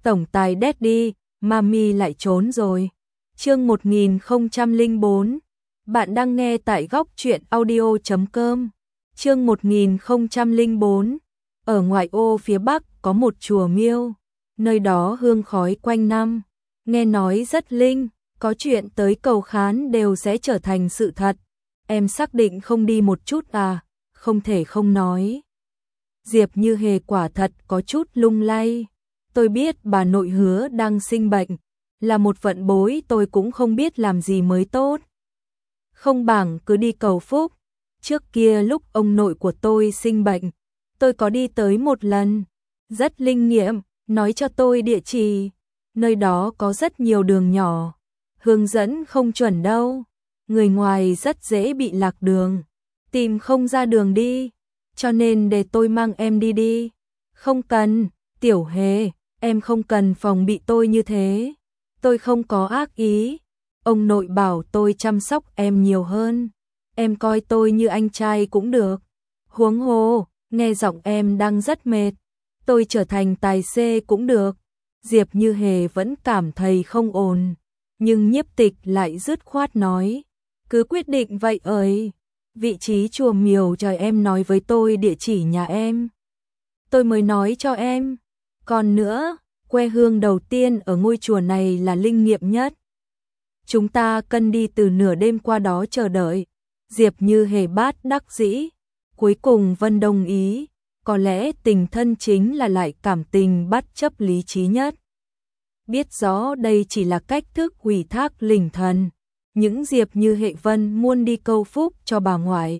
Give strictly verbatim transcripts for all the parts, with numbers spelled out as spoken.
Tổng tài Daddy, Mami lại trốn rồi. Chương một nghìn không trăm lẻ bốn. Bạn đang nghe tại góc truyện audio chấm com. Chương một nghìn không trăm lẻ bốn. Ở ngoại ô phía bắc có một chùa miêu, nơi đó hương khói quanh năm, nghe nói rất linh, có chuyện tới cầu khán đều sẽ trở thành sự thật. Em xác định không đi một chút à? Không thể không nói. Diệp Như Hề quả thật có chút lung lay. Tôi biết bà nội Hứa đang sinh bệnh, là một vận bối, tôi cũng không biết làm gì mới tốt. Không bằng cứ đi cầu phúc. Trước kia lúc ông nội của tôi sinh bệnh, tôi có đi tới một lần, rất linh nghiệm, nói cho tôi địa chỉ. Nơi đó có rất nhiều đường nhỏ, hướng dẫn không chuẩn đâu, người ngoài rất dễ bị lạc đường, tìm không ra đường đi, cho nên để tôi mang em đi đi. Không cần, Tiểu Hề, em không cần phòng bị tôi như thế, tôi không có ác ý. Ông nội bảo tôi chăm sóc em nhiều hơn, em coi tôi như anh trai cũng được. Huống hồ, nghe giọng em đang rất mệt, tôi trở thành tài xế cũng được. Diệp Như Hề vẫn cảm thấy không ổn, nhưng Nhiếp Tịch lại dứt khoát nói, cứ quyết định vậy ơi. Vị trí chùa miếu trời, em nói với tôi địa chỉ nhà em, tôi mới nói cho em. Còn nữa, que hương đầu tiên ở ngôi chùa này là linh nghiệm nhất. Chúng ta cần đi từ nửa đêm qua đó chờ đợi. Diệp Như Hề bát đắc dĩ. Cuối cùng Vân đồng ý. Có lẽ tình thân chính là lại cảm tình bắt chấp lý trí nhất. Biết rõ đây chỉ là cách thức ủy thác linh thần, những Diệp Như Hề Vân muốn đi cầu phúc cho bà ngoại.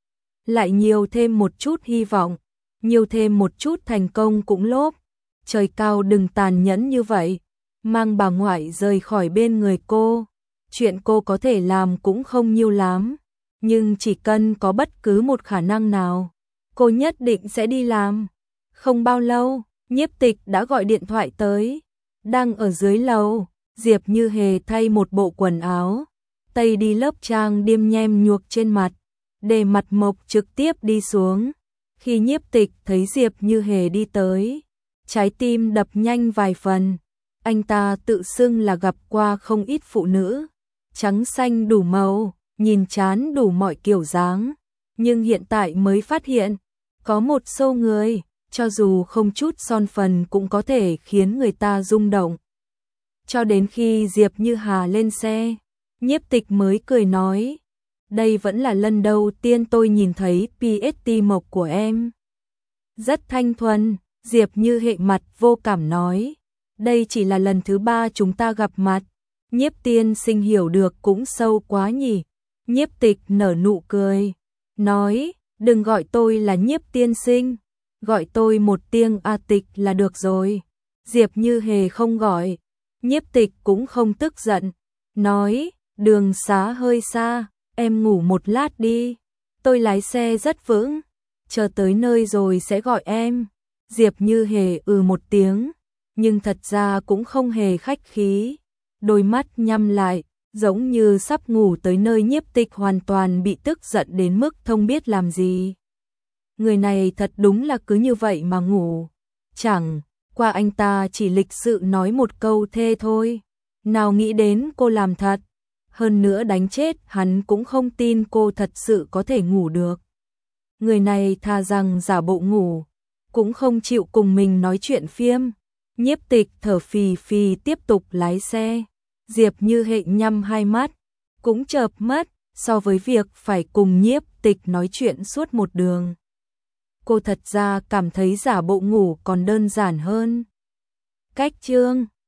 Lại nhiều thêm một chút hy vọng, nhiều thêm một chút thành công cũng lốp. Trời cao đừng tàn nhẫn như vậy, mang bà ngoại rời khỏi bên người cô. Chuyện cô có thể làm cũng không nhiều lắm, nhưng chỉ cần có bất cứ một khả năng nào, cô nhất định sẽ đi làm. Không bao lâu, Nhiếp Tịch đã gọi điện thoại tới. Đang ở dưới lầu, Diệp Như Hề thay một bộ quần áo tây đi lớp trang điểm nhem nhuộc trên mặt, để mặt mộc trực tiếp đi xuống. Khi Nhiếp Tịch thấy Diệp Như Hề đi tới, trái tim đập nhanh vài phần. Anh ta tự xưng là gặp qua không ít phụ nữ, trắng xanh đủ màu, nhìn chán đủ mọi kiểu dáng, nhưng hiện tại mới phát hiện, có một số người, cho dù không chút son phấn cũng có thể khiến người ta rung động. Cho đến khi Diệp Như Hà lên xe, Nhiếp Tịch mới cười nói, đây vẫn là lần đầu tiên tôi nhìn thấy pê ét tê mộc của em. Rất thanh thuần. Diệp Như Hề mặt vô cảm nói, đây chỉ là lần thứ ba chúng ta gặp mặt. Nhiếp tiên sinh hiểu được cũng sâu quá nhỉ. Nhiếp Tịch nở nụ cười, nói, đừng gọi tôi là Nhiếp tiên sinh, gọi tôi một tiếng A Tịch là được rồi. Diệp Như Hề không gọi, Nhiếp Tịch cũng không tức giận, nói, đường xá hơi xa, em ngủ một lát đi, tôi lái xe rất vững, chờ tới nơi rồi sẽ gọi em. Diệp Như Hề ừ một tiếng, nhưng thật ra cũng không hề khách khí, đôi mắt nhắm lại, giống như sắp ngủ tới nơi. Nhiếp Tịch hoàn toàn bị tức giận đến mức không biết làm gì. Người này thật đúng là cứ như vậy mà ngủ. Chẳng qua anh ta chỉ lịch sự nói một câu thê thôi, nào nghĩ đến cô làm thật. Hơn nữa đánh chết hắn cũng không tin cô thật sự có thể ngủ được. Người này thà rằng giả bộ ngủ, cũng không chịu cùng mình nói chuyện phiếm. Nhiếp Tịch thở phì phì tiếp tục lái xe. Diệp Như Hề nhắm hai mắt, cũng chợp mắt, so với việc phải cùng Nhiếp Tịch nói chuyện suốt một đường, cô thật ra cảm thấy giả bộ ngủ còn đơn giản hơn. Cách chương